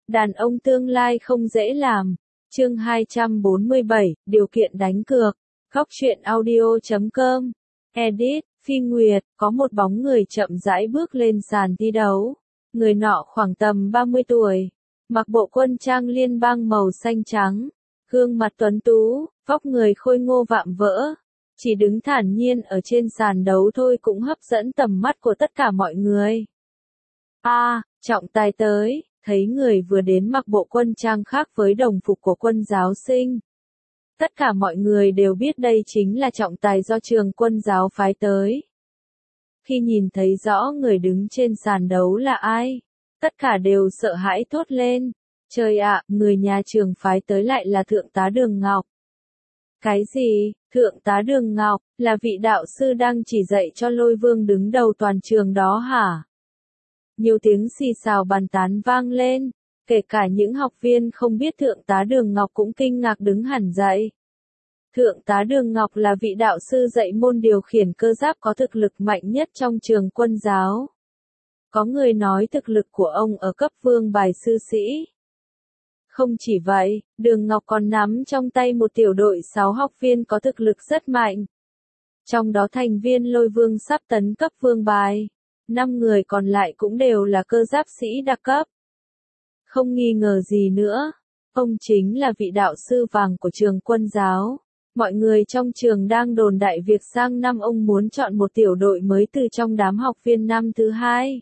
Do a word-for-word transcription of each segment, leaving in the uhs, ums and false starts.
Đàn ông tương lai không dễ làm. Chương hai trăm bốn mươi bảy, điều kiện đánh cược. Góc truyện audio chấm com. Edit, Phi Nguyệt, có một bóng người chậm rãi bước lên sàn thi đấu. Người nọ khoảng tầm ba mươi tuổi, mặc bộ quân trang liên bang màu xanh trắng, gương mặt tuấn tú, vóc người khôi ngô vạm vỡ. Chỉ đứng thản nhiên ở trên sàn đấu thôi cũng hấp dẫn tầm mắt của tất cả mọi người. A, à, trọng tài tới, thấy người vừa đến mặc bộ quân trang khác với đồng phục của quân giáo sinh. Tất cả mọi người đều biết đây chính là trọng tài do trường quân giáo phái tới. Khi nhìn thấy rõ người đứng trên sàn đấu là ai, tất cả đều sợ hãi thốt lên. Trời ạ, người nhà trường phái tới lại là Thượng tá Đường Ngọc. Cái gì, Thượng tá Đường Ngọc, là vị đạo sư đang chỉ dạy cho Lôi Vương đứng đầu toàn trường đó hả? Nhiều tiếng xì xào bàn tán vang lên, kể cả những học viên không biết Thượng tá Đường Ngọc cũng kinh ngạc đứng hẳn dậy. Thượng tá Đường Ngọc là vị đạo sư dạy môn điều khiển cơ giáp có thực lực mạnh nhất trong trường quân giáo. Có người nói thực lực của ông ở cấp vương bài sư sĩ. Không chỉ vậy, Đường Ngọc còn nắm trong tay một tiểu đội sáu học viên có thực lực rất mạnh. Trong đó thành viên Lôi Vương sắp tấn cấp vương bài, năm người còn lại cũng đều là cơ giáp sĩ đặc cấp. Không nghi ngờ gì nữa, ông chính là vị đạo sư vàng của trường quân giáo. Mọi người trong trường đang đồn đại việc sang năm ông muốn chọn một tiểu đội mới từ trong đám học viên năm thứ hai.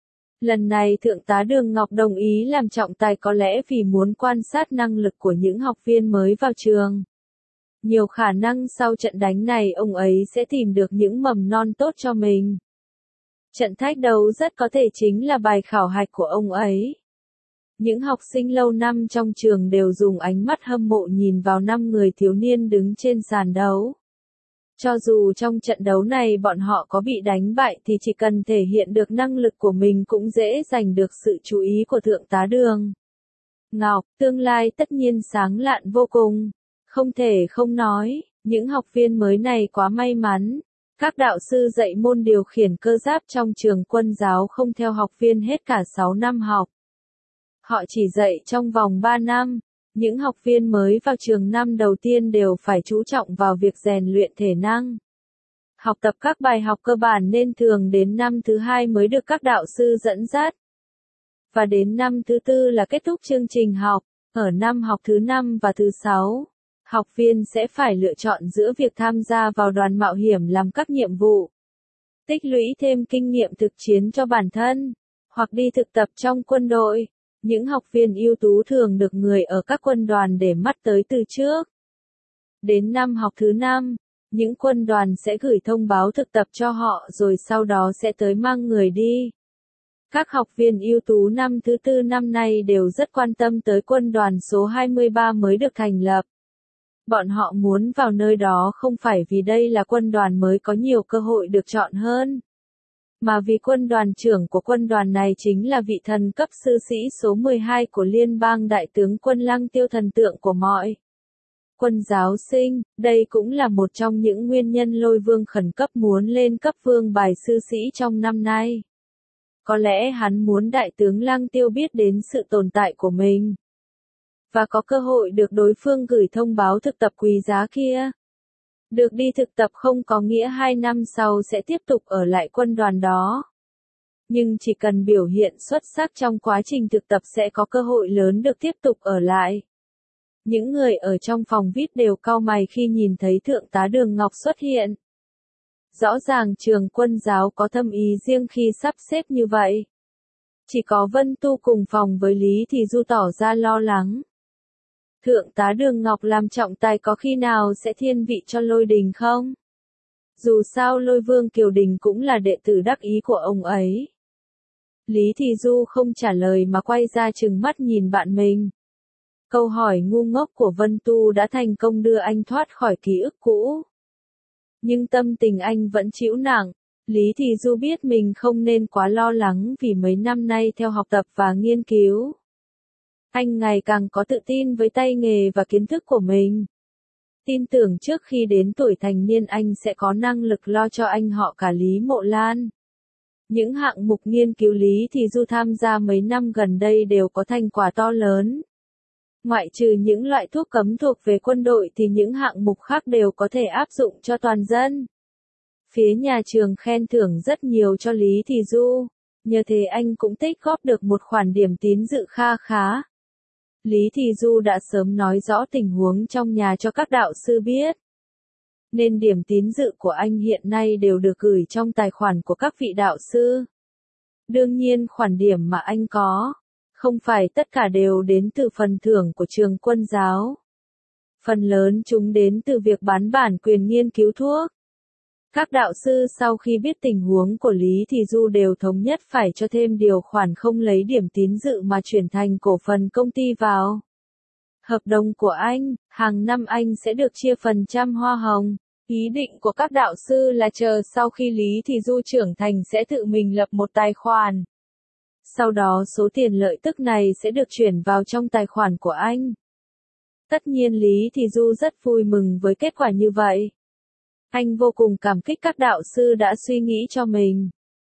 Lần này Thượng tá Đường Ngọc đồng ý làm trọng tài có lẽ vì muốn quan sát năng lực của những học viên mới vào trường. Nhiều khả năng sau trận đánh này ông ấy sẽ tìm được những mầm non tốt cho mình. Trận thách đấu rất có thể chính là bài khảo hạch của ông ấy. Những học sinh lâu năm trong trường đều dùng ánh mắt hâm mộ nhìn vào năm người thiếu niên đứng trên sàn đấu. Cho dù trong trận đấu này bọn họ có bị đánh bại thì chỉ cần thể hiện được năng lực của mình cũng dễ giành được sự chú ý của Thượng tá Đường Ngọc. Tương lai tất nhiên sáng lạn vô cùng. Không thể không nói, những học viên mới này quá may mắn. Các đạo sư dạy môn điều khiển cơ giáp trong trường quân giáo không theo học viên hết cả sáu năm học. Họ chỉ dạy trong vòng ba năm. Những học viên mới vào trường năm đầu tiên đều phải chú trọng vào việc rèn luyện thể năng. Học tập các bài học cơ bản nên thường đến năm thứ hai mới được các đạo sư dẫn dắt. Và đến năm thứ tư là kết thúc chương trình học. Ở năm học thứ năm và thứ sáu, học viên sẽ phải lựa chọn giữa việc tham gia vào đoàn mạo hiểm làm các nhiệm vụ, tích lũy thêm kinh nghiệm thực chiến cho bản thân, hoặc đi thực tập trong quân đội. Những học viên ưu tú thường được người ở các quân đoàn để mắt tới từ trước. Đến năm học thứ năm, những quân đoàn sẽ gửi thông báo thực tập cho họ rồi sau đó sẽ tới mang người đi. Các học viên ưu tú năm thứ tư năm nay đều rất quan tâm tới quân đoàn số hai mươi ba mới được thành lập. Bọn họ muốn vào nơi đó không phải vì đây là quân đoàn mới có nhiều cơ hội được chọn hơn, mà vì quân đoàn trưởng của quân đoàn này chính là vị thần cấp sư sĩ số mười hai của liên bang đại tướng quân Lăng Tiêu, thần tượng của mọi quân giáo sinh. Đây cũng là một trong những nguyên nhân Lôi Vương khẩn cấp muốn lên cấp vương bài sư sĩ trong năm nay. Có lẽ hắn muốn đại tướng Lăng Tiêu biết đến sự tồn tại của mình, và có cơ hội được đối phương gửi thông báo thực tập quý giá kia. Được đi thực tập không có nghĩa hai năm sau sẽ tiếp tục ở lại quân đoàn đó. Nhưng chỉ cần biểu hiện xuất sắc trong quá trình thực tập sẽ có cơ hội lớn được tiếp tục ở lại. Những người ở trong phòng vê i pê đều cau mày khi nhìn thấy Thượng tá Đường Ngọc xuất hiện. Rõ ràng trường quân giáo có thâm ý riêng khi sắp xếp như vậy. Chỉ có Vân Tu cùng phòng với Lý Thì Du tỏ ra lo lắng. Thượng tá Đường Ngọc làm trọng tài có khi nào sẽ thiên vị cho Lôi Đình không? Dù sao Lôi Vương Kiều Đình cũng là đệ tử đắc ý của ông ấy. Lý Thì Du không trả lời mà quay ra trừng mắt nhìn bạn mình. Câu hỏi ngu ngốc của Vân Tu đã thành công đưa anh thoát khỏi ký ức cũ. Nhưng tâm tình anh vẫn chịu nặng. Lý Thì Du biết mình không nên quá lo lắng vì mấy năm nay theo học tập và nghiên cứu. Anh ngày càng có tự tin với tay nghề và kiến thức của mình. Tin tưởng trước khi đến tuổi thành niên anh sẽ có năng lực lo cho anh họ cả Lý Mộ Lan. Những hạng mục nghiên cứu Lý Thị Du tham gia mấy năm gần đây đều có thành quả to lớn. Ngoại trừ những loại thuốc cấm thuộc về quân đội thì những hạng mục khác đều có thể áp dụng cho toàn dân. Phía nhà trường khen thưởng rất nhiều cho Lý Thị Du, nhờ thế anh cũng tích góp được một khoản điểm tín dự kha khá. Lý Thị Du đã sớm nói rõ tình huống trong nhà cho các đạo sư biết, nên điểm tín dự của anh hiện nay đều được gửi trong tài khoản của các vị đạo sư. Đương nhiên khoản điểm mà anh có, không phải tất cả đều đến từ phần thưởng của trường Quân giáo. Phần lớn chúng đến từ việc bán bản quyền nghiên cứu thuốc. Các đạo sư sau khi biết tình huống của Lý Thị Du đều thống nhất phải cho thêm điều khoản không lấy điểm tín dự mà chuyển thành cổ phần công ty vào hợp đồng của anh, hàng năm anh sẽ được chia phần trăm hoa hồng. Ý định của các đạo sư là chờ sau khi Lý Thị Du trưởng thành sẽ tự mình lập một tài khoản. Sau đó số tiền lợi tức này sẽ được chuyển vào trong tài khoản của anh. Tất nhiên Lý Thị Du rất vui mừng với kết quả như vậy. Anh vô cùng cảm kích các đạo sư đã suy nghĩ cho mình.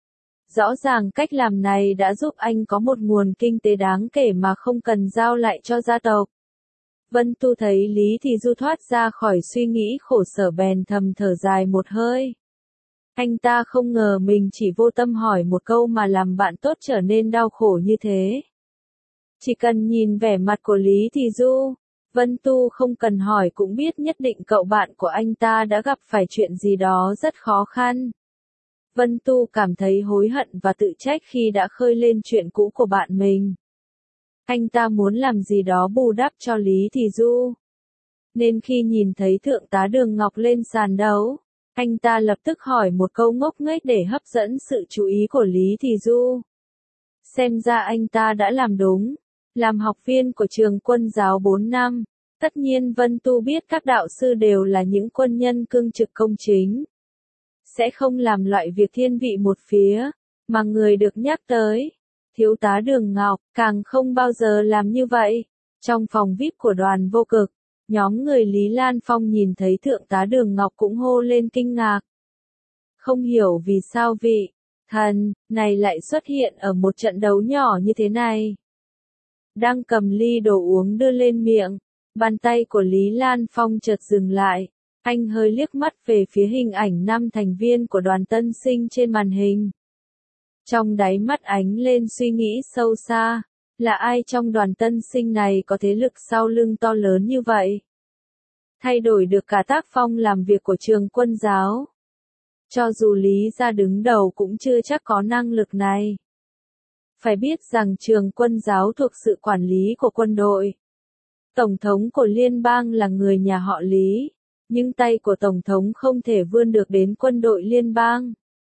Rõ ràng cách làm này đã giúp anh có một nguồn kinh tế đáng kể mà không cần giao lại cho gia tộc. Vân Tu thấy Lý Thị Du thoát ra khỏi suy nghĩ khổ sở bèn thầm thở dài một hơi. Anh ta không ngờ mình chỉ vô tâm hỏi một câu mà làm bạn tốt trở nên đau khổ như thế. Chỉ cần nhìn vẻ mặt của Lý Thị Du, Vân Tu không cần hỏi cũng biết nhất định cậu bạn của anh ta đã gặp phải chuyện gì đó rất khó khăn. Vân Tu cảm thấy hối hận và tự trách khi đã khơi lên chuyện cũ của bạn mình. Anh ta muốn làm gì đó bù đắp cho Lý Thị Du. Nên khi nhìn thấy thượng tá Đường Ngọc lên sàn đấu, anh ta lập tức hỏi một câu ngốc nghếch để hấp dẫn sự chú ý của Lý Thị Du. Xem ra anh ta đã làm đúng. Làm học viên của trường Quân giáo bốn năm, tất nhiên Vân Tu biết các đạo sư đều là những quân nhân cương trực công chính. Sẽ không làm loại việc thiên vị một phía, mà người được nhắc tới, thiếu tá Đường Ngọc, càng không bao giờ làm như vậy. Trong phòng vi ai pi của Đoàn Vô Cực, nhóm người Lý Lan Phong nhìn thấy thượng tá Đường Ngọc cũng hô lên kinh ngạc. Không hiểu vì sao vị thần này lại xuất hiện ở một trận đấu nhỏ như thế này. Đang cầm ly đồ uống đưa lên miệng, bàn tay của Lý Lan Phong chợt dừng lại. Anh hơi liếc mắt về phía hình ảnh năm thành viên của đoàn tân sinh trên màn hình. Trong đáy mắt ánh lên suy nghĩ sâu xa, là ai trong đoàn tân sinh này có thế lực sau lưng to lớn như vậy? Thay đổi được cả tác phong làm việc của trường Quân giáo. Cho dù Lý gia đứng đầu cũng chưa chắc có năng lực này. Phải biết rằng trường Quân giáo thuộc sự quản lý của quân đội. Tổng thống của liên bang là người nhà họ Lý, nhưng tay của Tổng thống không thể vươn được đến quân đội liên bang.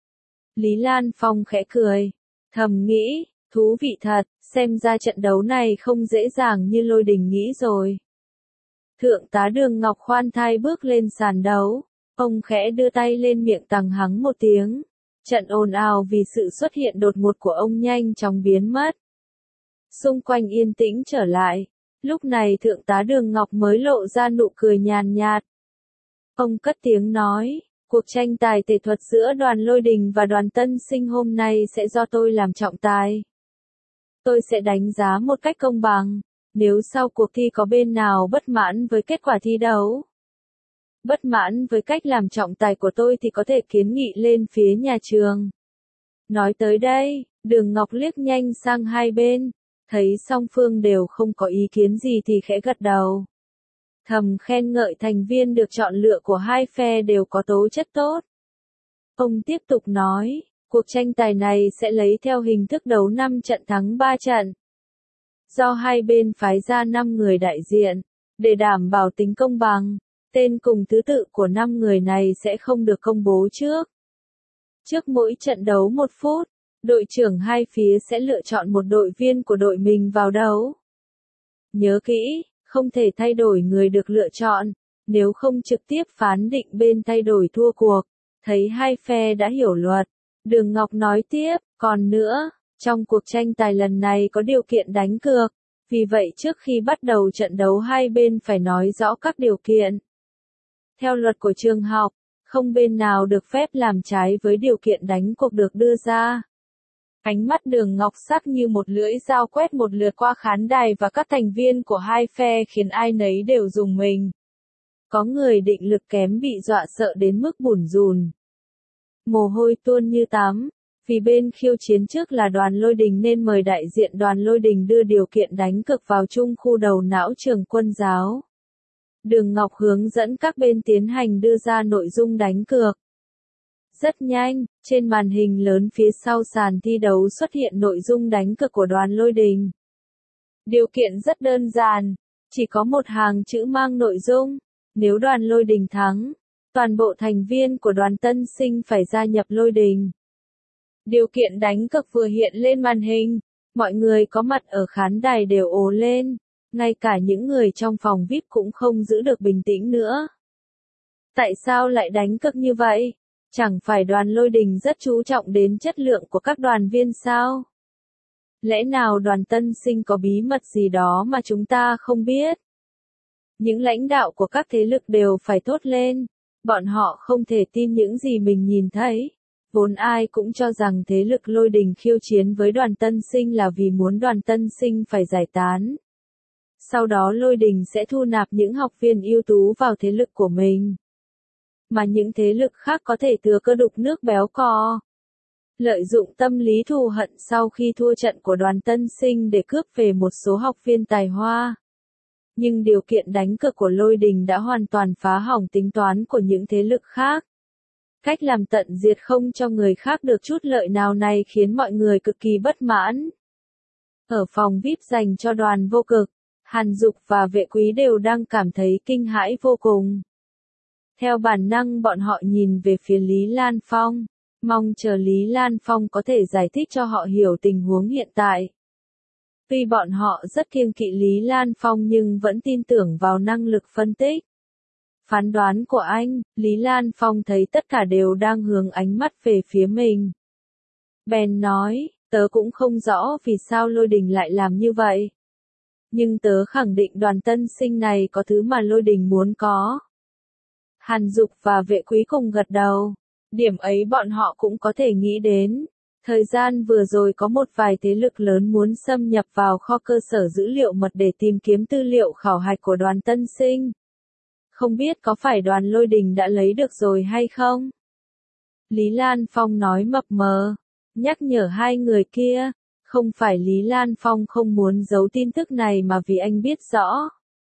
Lý Lan Phong khẽ cười, thầm nghĩ, thú vị thật, xem ra trận đấu này không dễ dàng như Lôi Đình nghĩ rồi. Thượng tá Đường Ngọc khoan thai bước lên sàn đấu, ông khẽ đưa tay lên miệng tằng hắng một tiếng. Trận ồn ào vì sự xuất hiện đột ngột của ông nhanh chóng biến mất. Xung quanh yên tĩnh trở lại, lúc này thượng tá Đường Ngọc mới lộ ra nụ cười nhàn nhạt. Ông cất tiếng nói, cuộc tranh tài thể thuật giữa đoàn Lôi Đình và đoàn tân sinh hôm nay sẽ do tôi làm trọng tài. Tôi sẽ đánh giá một cách công bằng, nếu sau cuộc thi có bên nào bất mãn với kết quả thi đấu. Bất mãn với cách làm trọng tài của tôi thì có thể kiến nghị lên phía nhà trường. Nói tới đây, Đường Ngọc liếc nhanh sang hai bên, thấy song phương đều không có ý kiến gì thì khẽ gật đầu. Thầm khen ngợi thành viên được chọn lựa của hai phe đều có tố chất tốt. Ông tiếp tục nói, cuộc tranh tài này sẽ lấy theo hình thức đấu năm trận thắng ba trận. Do hai bên phái ra năm người đại diện, để đảm bảo tính công bằng. Tên cùng thứ tự của năm người này sẽ không được công bố trước. Trước mỗi trận đấu một phút, đội trưởng hai phía sẽ lựa chọn một đội viên của đội mình vào đấu. Nhớ kỹ, không thể thay đổi người được lựa chọn, nếu không trực tiếp phán định bên thay đổi thua cuộc. Thấy hai phe đã hiểu luật, Đường Ngọc nói tiếp, còn nữa, trong cuộc tranh tài lần này có điều kiện đánh cược, vì vậy trước khi bắt đầu trận đấu hai bên phải nói rõ các điều kiện. Theo luật của trường học, không bên nào được phép làm trái với điều kiện đánh cuộc được đưa ra. Ánh mắt Đường Ngọc sắc như một lưỡi dao quét một lượt qua khán đài và các thành viên của hai phe khiến ai nấy đều rùng mình. Có người định lực kém bị dọa sợ đến mức bủn rủn. Mồ hôi tuôn như tắm. Vì bên khiêu chiến trước là đoàn Lôi Đình nên mời đại diện đoàn Lôi Đình đưa điều kiện đánh cược vào chung khu đầu não Trường Quân Giáo. Đường Ngọc hướng dẫn các bên tiến hành đưa ra nội dung đánh cược. Rất nhanh, trên màn hình lớn phía sau sàn thi đấu xuất hiện nội dung đánh cược của đoàn Lôi Đình. Điều kiện rất đơn giản, chỉ có một hàng chữ mang nội dung, nếu đoàn Lôi Đình thắng, toàn bộ thành viên của đoàn Tân Sinh phải gia nhập Lôi Đình. Điều kiện đánh cược vừa hiện lên màn hình, mọi người có mặt ở khán đài đều ồ lên, ngay cả những người trong phòng vi ai pi cũng không giữ được bình tĩnh nữa. Tại sao lại đánh cược như vậy? Chẳng phải đoàn Lôi Đình rất chú trọng đến chất lượng của các đoàn viên sao? Lẽ nào đoàn Tân Sinh có bí mật gì đó mà chúng ta không biết? Những lãnh đạo của các thế lực đều phải thốt lên, bọn họ không thể tin những gì mình nhìn thấy. Vốn ai cũng cho rằng thế lực Lôi Đình khiêu chiến với đoàn Tân Sinh là vì muốn đoàn Tân Sinh phải giải tán. Sau đó Lôi Đình sẽ thu nạp những học viên ưu tú vào thế lực của mình. Mà những thế lực khác có thể thừa cơ đục nước béo cò. Lợi dụng tâm lý thù hận sau khi thua trận của đoàn Tân Sinh để cướp về một số học viên tài hoa. Nhưng điều kiện đánh cược của Lôi Đình đã hoàn toàn phá hỏng tính toán của những thế lực khác. Cách làm tận diệt không cho người khác được chút lợi nào này khiến mọi người cực kỳ bất mãn. Ở phòng vi ai pi dành cho đoàn vô cực, Hàn Dục và Vệ Quý đều đang cảm thấy kinh hãi vô cùng. Theo bản năng bọn họ nhìn về phía Lý Lan Phong, mong chờ Lý Lan Phong có thể giải thích cho họ hiểu tình huống hiện tại. Tuy bọn họ rất kiêng kỵ Lý Lan Phong nhưng vẫn tin tưởng vào năng lực phân tích. Phán đoán của anh, Lý Lan Phong thấy tất cả đều đang hướng ánh mắt về phía mình. Bèn nói, tớ cũng không rõ vì sao Lôi Đình lại làm như vậy. Nhưng tớ khẳng định đoàn Tân Sinh này có thứ mà Lôi Đình muốn có. Hàn Dục và Vệ Quý cùng gật đầu. Điểm ấy bọn họ cũng có thể nghĩ đến. Thời gian vừa rồi có một vài thế lực lớn muốn xâm nhập vào kho cơ sở dữ liệu mật để tìm kiếm tư liệu khảo hạch của đoàn Tân Sinh. Không biết có phải đoàn Lôi Đình đã lấy được rồi hay không? Lý Lan Phong nói mập mờ, nhắc nhở hai người kia, không phải Lý Lan Phong không muốn giấu tin tức này mà vì anh biết rõ.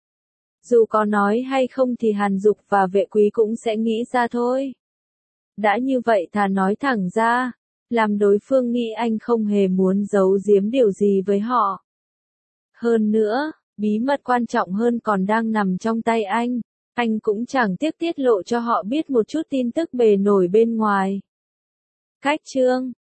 Dù có nói hay không thì Hàn Dục và Vệ Quý cũng sẽ nghĩ ra thôi. Đã như vậy thà nói thẳng ra, làm đối phương nghĩ anh không hề muốn giấu giếm điều gì với họ. Hơn nữa, bí mật quan trọng hơn còn đang nằm trong tay anh. Anh cũng chẳng tiếc tiết lộ cho họ biết một chút tin tức bề nổi bên ngoài. Cách chương